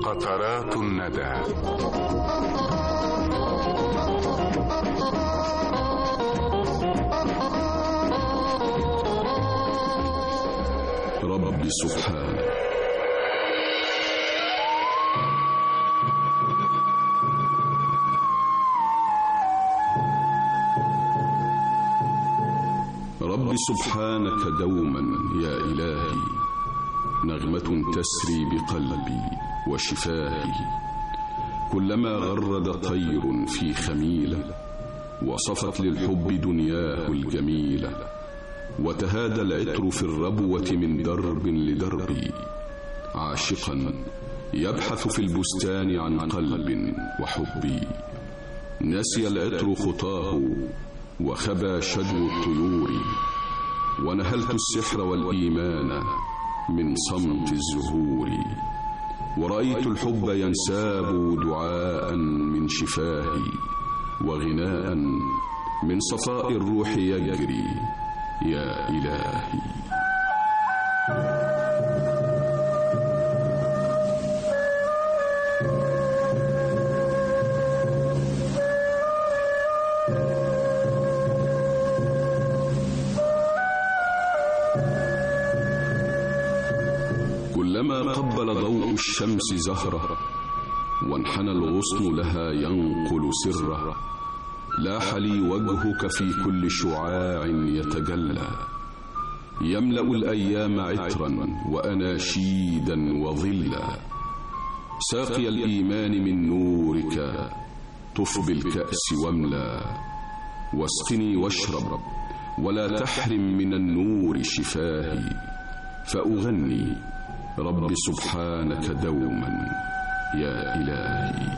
قطرات الندى. رب سبحانه. رب سبحانك دوما يا إلهي، نغمة تسري بقلبي وشفاهي. كلما غرد طير في خميلة وصفت للحب دنياه الجميلة، وتهادى العطر في الربوة من درب لدرب، عاشقا يبحث في البستان عن قلب وحبي. نسي العطر خطاه وخبى شجر الطيور، ونهلت السحر والإيمان من صمت الزهور. ورأيت الحب ينساب دعاء من شفاهي، وغناء من صفاء الروح يجري يا إلهي. كلما قبل ضوء الشمس زهره، وانحنى الغصن لها ينقل سره، لاح لي وجهك في كل شعاع يتجلى، يملأ الأيام عطرا وأناشيدا وظلا. ساقي الإيمان من نورك طف بالكأس واملا، واسقني واشرب ولا تحرم من النور شفاهي. فأغني رب سبحانك دوما يا إلهي.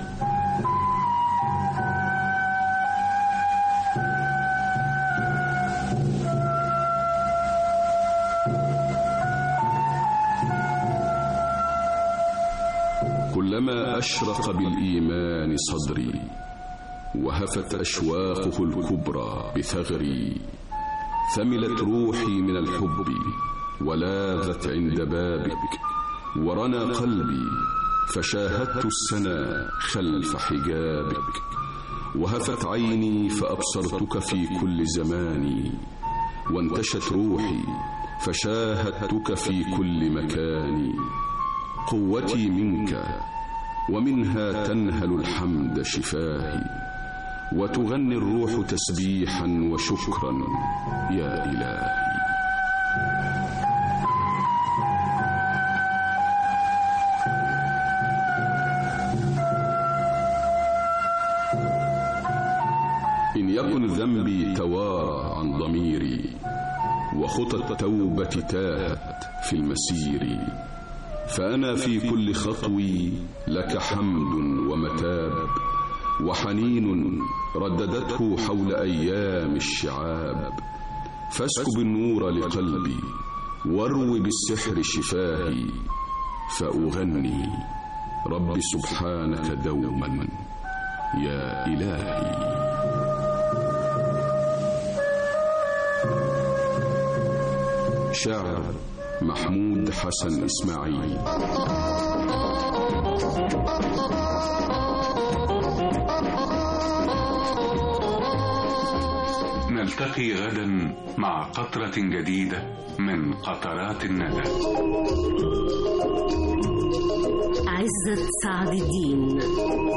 كلما أشرق بالإيمان صدري، وهفت أشواقه الكبرى بثغري، ثملت روحي من الحب ولاذت عند بابك، ورنى قلبي فشاهدت السنا خلف حجابك. وهفت عيني فأبصرتك في كل زمان، وانتشت روحي فشاهدتك في كل مكان. قوتي منك ومنها تنهل الحمد شفاهي، وتغني الروح تسبيحا وشكرا يا إلهي. إن يكن ذنبي توارى عن ضميري، وخطى التوبة تاهت في المسير، فأنا في كل خطوي لك حمد ومتاب، وحنين رددته حول أيام الشعاب. فاسكب النور لقلبي واروي بالسحر شفاهي، فأغني رب سبحانك دوما يا إلهي. شاعر محمود حسن إسماعيل. نلتقي غدا مع قطرة جديدة من قطرات الندى. عزت سعد الدين.